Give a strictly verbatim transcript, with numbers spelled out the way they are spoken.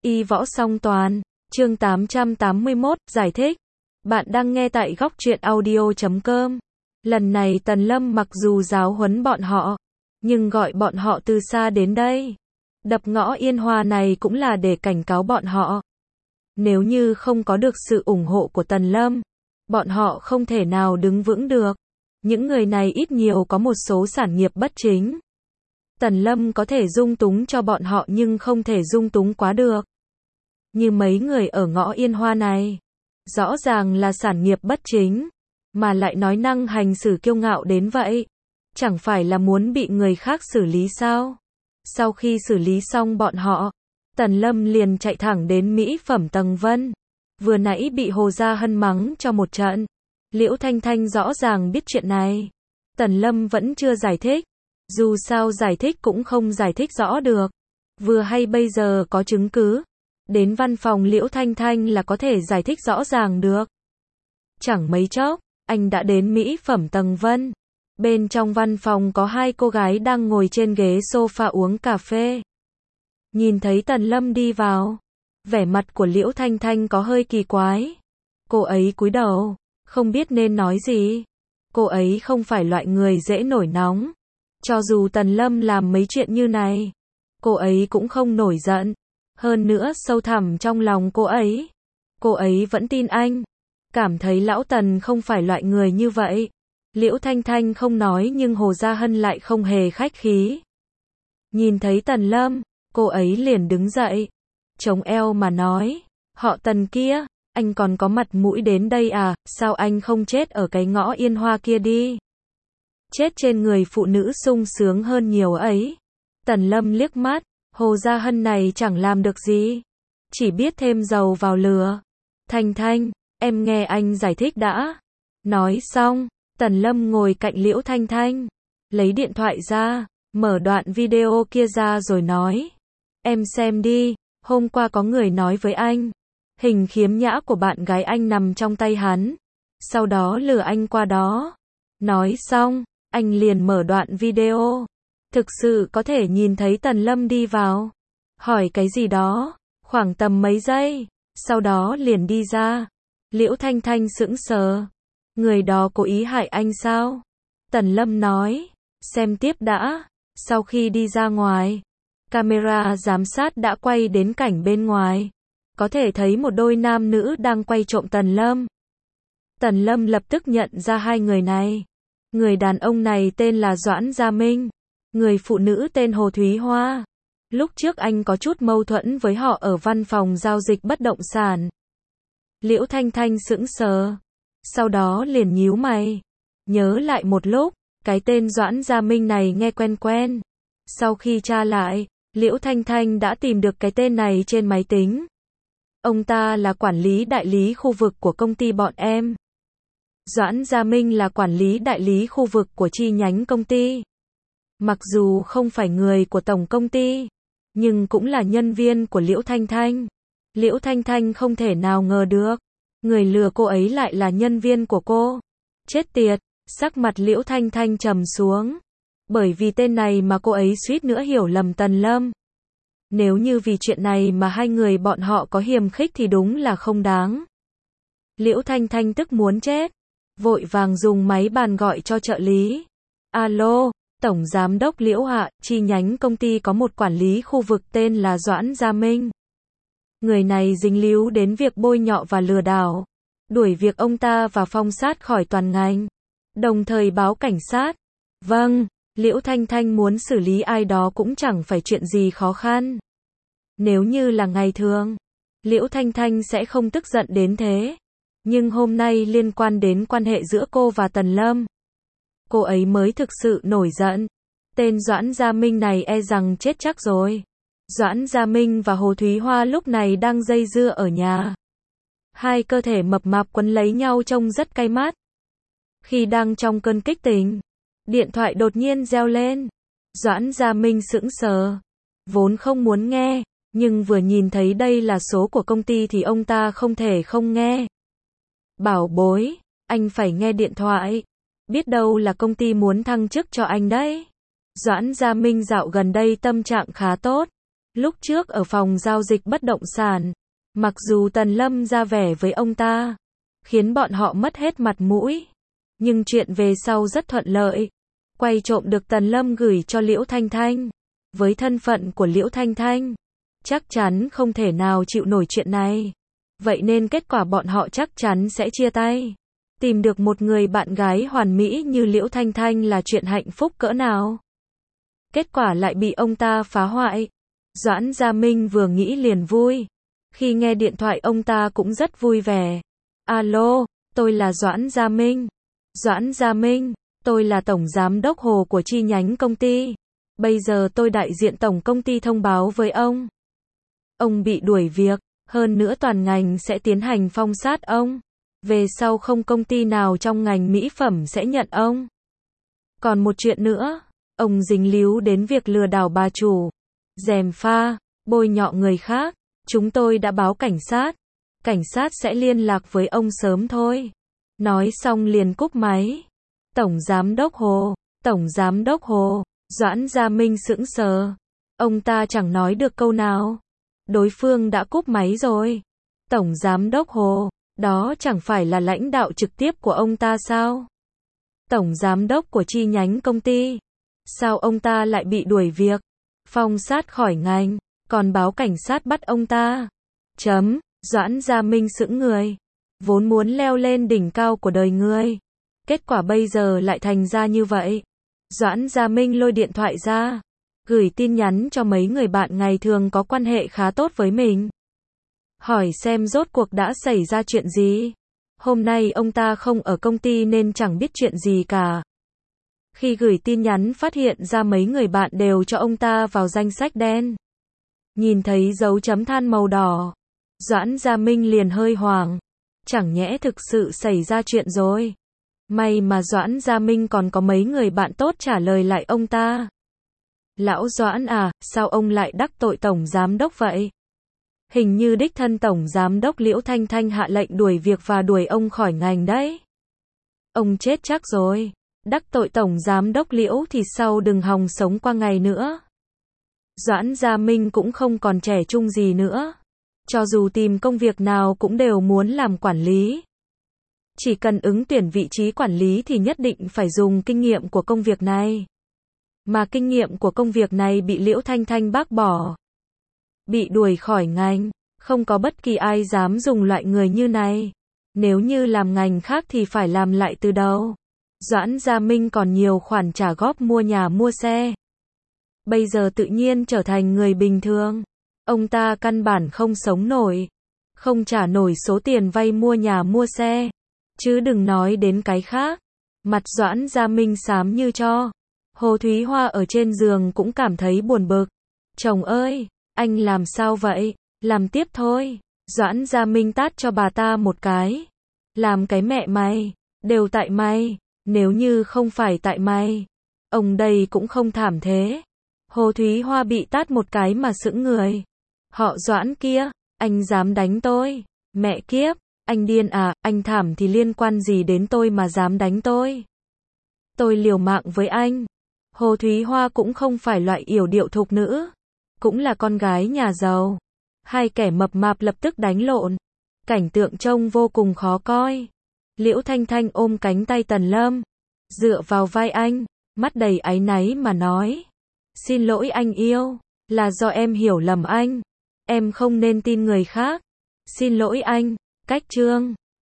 Y võ song toàn, chương tám trăm tám mươi mốt, giải thích. Bạn đang nghe tại góc truyện audio chấm com. Lần này Tần Lâm mặc dù giáo huấn bọn họ, nhưng gọi bọn họ từ xa đến đây. Đập ngõ Yên Hoa này cũng là để cảnh cáo bọn họ. Nếu như không có được sự ủng hộ của Tần Lâm, bọn họ không thể nào đứng vững được. Những người này ít nhiều có một số sản nghiệp bất chính. Tần Lâm có thể dung túng cho bọn họ nhưng không thể dung túng quá được. Như mấy người ở ngõ Yên Hoa này, rõ ràng là sản nghiệp bất chính, mà lại nói năng hành xử kiêu ngạo đến vậy. Chẳng phải là muốn bị người khác xử lý sao? Sau khi xử lý xong bọn họ, Tần Lâm liền chạy thẳng đến mỹ phẩm Tầng Vân. Vừa nãy bị Hồ Gia Hân mắng cho một trận. Liễu Thanh Thanh rõ ràng biết chuyện này. Tần Lâm vẫn chưa giải thích. Dù sao giải thích cũng không giải thích rõ được. Vừa hay bây giờ có chứng cứ. Đến văn phòng Liễu Thanh Thanh là có thể giải thích rõ ràng được. Chẳng mấy chốc, anh đã đến mỹ phẩm Tầng Vân. Bên trong văn phòng có hai cô gái đang ngồi trên ghế sofa uống cà phê. Nhìn thấy Tần Lâm đi vào, vẻ mặt của Liễu Thanh Thanh có hơi kỳ quái. Cô ấy cúi đầu, không biết nên nói gì. Cô ấy không phải loại người dễ nổi nóng. Cho dù Tần Lâm làm mấy chuyện như này, cô ấy cũng không nổi giận. Hơn nữa sâu thẳm trong lòng cô ấy, cô ấy vẫn tin anh. Cảm thấy lão Tần không phải loại người như vậy. Liễu Thanh Thanh không nói nhưng Hồ Gia Hân lại không hề khách khí. Nhìn thấy Tần Lâm, cô ấy liền đứng dậy, chống eo mà nói, họ Tần kia, anh còn có mặt mũi đến đây à, sao anh không chết ở cái ngõ Yên Hoa kia đi. Chết trên người phụ nữ sung sướng hơn nhiều ấy. Tần Lâm liếc mắt, Hồ Gia Hân này chẳng làm được gì, chỉ biết thêm dầu vào lửa. Thanh Thanh, em nghe anh giải thích đã. Nói xong, Tần Lâm ngồi cạnh Liễu Thanh Thanh, lấy điện thoại ra, mở đoạn video kia ra rồi nói. Em xem đi, hôm qua có người nói với anh, hình khiếm nhã của bạn gái anh nằm trong tay hắn, sau đó lừa anh qua đó. Nói xong, anh liền mở đoạn video. Thực sự có thể nhìn thấy Tần Lâm đi vào, hỏi cái gì đó, khoảng tầm mấy giây, sau đó liền đi ra. Liễu Thanh Thanh sững sờ. Người đó cố ý hại anh sao? Tần Lâm nói, xem tiếp đã. Sau khi đi ra ngoài, camera giám sát đã quay đến cảnh bên ngoài. Có thể thấy một đôi nam nữ đang quay trộm Tần Lâm. Tần Lâm lập tức nhận ra hai người này. Người đàn ông này tên là Doãn Gia Minh. Người phụ nữ tên Hồ Thúy Hoa. Lúc trước anh có chút mâu thuẫn với họ ở văn phòng giao dịch bất động sản. Liễu Thanh Thanh sững sờ. Sau đó liền nhíu mày. Nhớ lại một lúc, cái tên Doãn Gia Minh này nghe quen quen. Sau khi tra lại, Liễu Thanh Thanh đã tìm được cái tên này trên máy tính. Ông ta là quản lý đại lý khu vực của công ty bọn em. Doãn Gia Minh là quản lý đại lý khu vực của chi nhánh công ty. Mặc dù không phải người của tổng công ty, nhưng cũng là nhân viên của Liễu Thanh Thanh. Liễu Thanh Thanh không thể nào ngờ được, người lừa cô ấy lại là nhân viên của cô. Chết tiệt, sắc mặt Liễu Thanh Thanh trầm xuống. Bởi vì tên này mà cô ấy suýt nữa hiểu lầm Tần Lâm. Nếu như vì chuyện này mà hai người bọn họ có hiềm khích thì đúng là không đáng. Liễu Thanh Thanh tức muốn chết. Vội vàng dùng máy bàn gọi cho trợ lý. Alo, Tổng Giám đốc Liễu Hạ, chi nhánh công ty có một quản lý khu vực tên là Doãn Gia Minh. Người này dính líu đến việc bôi nhọ và lừa đảo. Đuổi việc ông ta và phong sát khỏi toàn ngành. Đồng thời báo cảnh sát. Vâng, Liễu Thanh Thanh muốn xử lý ai đó cũng chẳng phải chuyện gì khó khăn. Nếu như là ngày thường, Liễu Thanh Thanh sẽ không tức giận đến thế. Nhưng hôm nay liên quan đến quan hệ giữa cô và Tần Lâm, cô ấy mới thực sự nổi giận. Tên Doãn Gia Minh này e rằng chết chắc rồi. Doãn Gia Minh và Hồ Thúy Hoa lúc này đang dây dưa ở nhà. Hai cơ thể mập mạp quấn lấy nhau trông rất cay mắt. Khi đang trong cơn kích tình, điện thoại đột nhiên reo lên. Doãn Gia Minh sững sờ. Vốn không muốn nghe, nhưng vừa nhìn thấy đây là số của công ty thì ông ta không thể không nghe. Bảo bối, anh phải nghe điện thoại. Biết đâu là công ty muốn thăng chức cho anh đấy. Doãn Gia Minh dạo gần đây tâm trạng khá tốt. Lúc trước ở phòng giao dịch bất động sản, mặc dù Tần Lâm ra vẻ với ông ta, khiến bọn họ mất hết mặt mũi, nhưng chuyện về sau rất thuận lợi. Quay trộm được Tần Lâm gửi cho Liễu Thanh Thanh. Với thân phận của Liễu Thanh Thanh, chắc chắn không thể nào chịu nổi chuyện này. Vậy nên kết quả bọn họ chắc chắn sẽ chia tay. Tìm được một người bạn gái hoàn mỹ như Liễu Thanh Thanh là chuyện hạnh phúc cỡ nào. Kết quả lại bị ông ta phá hoại. Doãn Gia Minh vừa nghĩ liền vui. Khi nghe điện thoại ông ta cũng rất vui vẻ. Alo, tôi là Doãn Gia Minh. Doãn Gia Minh, tôi là tổng giám đốc Hồ của chi nhánh công ty. Bây giờ tôi đại diện tổng công ty thông báo với ông. Ông bị đuổi việc, hơn nữa toàn ngành sẽ tiến hành phong sát ông. Về sau không công ty nào trong ngành mỹ phẩm sẽ nhận ông. Còn một chuyện nữa, ông dính líu đến việc lừa đảo bà chủ, gièm pha, bôi nhọ người khác. Chúng tôi đã báo cảnh sát. Cảnh sát sẽ liên lạc với ông sớm thôi. Nói xong liền cúp máy. Tổng giám đốc Hồ, tổng giám đốc Hồ, Doãn Gia Minh sững sờ. Ông ta chẳng nói được câu nào. Đối phương đã cúp máy rồi. Tổng giám đốc Hồ, đó chẳng phải là lãnh đạo trực tiếp của ông ta sao? Tổng giám đốc của chi nhánh công ty. Sao ông ta lại bị đuổi việc, phong sát khỏi ngành, còn báo cảnh sát bắt ông ta? Chấm, Doãn Gia Minh sững người. Vốn muốn leo lên đỉnh cao của đời người. Kết quả bây giờ lại thành ra như vậy. Doãn Gia Minh lôi điện thoại ra, gửi tin nhắn cho mấy người bạn ngày thường có quan hệ khá tốt với mình. Hỏi xem rốt cuộc đã xảy ra chuyện gì. Hôm nay ông ta không ở công ty nên chẳng biết chuyện gì cả. Khi gửi tin nhắn phát hiện ra mấy người bạn đều cho ông ta vào danh sách đen. Nhìn thấy dấu chấm than màu đỏ, Doãn Gia Minh liền hơi hoảng. Chẳng nhẽ thực sự xảy ra chuyện rồi. May mà Doãn Gia Minh còn có mấy người bạn tốt trả lời lại ông ta. Lão Doãn à, sao ông lại đắc tội tổng giám đốc vậy? Hình như đích thân tổng giám đốc Liễu Thanh Thanh hạ lệnh đuổi việc và đuổi ông khỏi ngành đấy. Ông chết chắc rồi. Đắc tội tổng giám đốc Liễu thì sau đừng hòng sống qua ngày nữa. Doãn Gia Minh cũng không còn trẻ trung gì nữa. Cho dù tìm công việc nào cũng đều muốn làm quản lý. Chỉ cần ứng tuyển vị trí quản lý thì nhất định phải dùng kinh nghiệm của công việc này. Mà kinh nghiệm của công việc này bị Liễu Thanh Thanh bác bỏ. Bị đuổi khỏi ngành, không có bất kỳ ai dám dùng loại người như này. Nếu như làm ngành khác thì phải làm lại từ đầu. Doãn Gia Minh còn nhiều khoản trả góp mua nhà mua xe. Bây giờ tự nhiên trở thành người bình thường. Ông ta căn bản không sống nổi. Không trả nổi số tiền vay mua nhà mua xe. Chứ đừng nói đến cái khác. Mặt Doãn Gia Minh xám như tro. Hồ Thúy Hoa ở trên giường cũng cảm thấy buồn bực. Chồng ơi, anh làm sao vậy? Làm tiếp thôi. Doãn Gia Minh tát cho bà ta một cái. Làm cái mẹ mày. Đều tại mày. Nếu như không phải tại mày, ông đây cũng không thảm thế. Hồ Thúy Hoa bị tát một cái mà sững người. Họ Doãn kia, anh dám đánh tôi? Mẹ kiếp, anh điên à, anh thảm thì liên quan gì đến tôi mà dám đánh tôi? Tôi liều mạng với anh. Hồ Thúy Hoa cũng không phải loại yểu điệu thục nữ, cũng là con gái nhà giàu. Hai kẻ mập mạp lập tức đánh lộn. Cảnh tượng trông vô cùng khó coi. Liễu Thanh Thanh ôm cánh tay Tần Lâm, dựa vào vai anh, mắt đầy áy náy mà nói. Xin lỗi anh yêu, là do em hiểu lầm anh. Em không nên tin người khác. Xin lỗi anh, cách chương.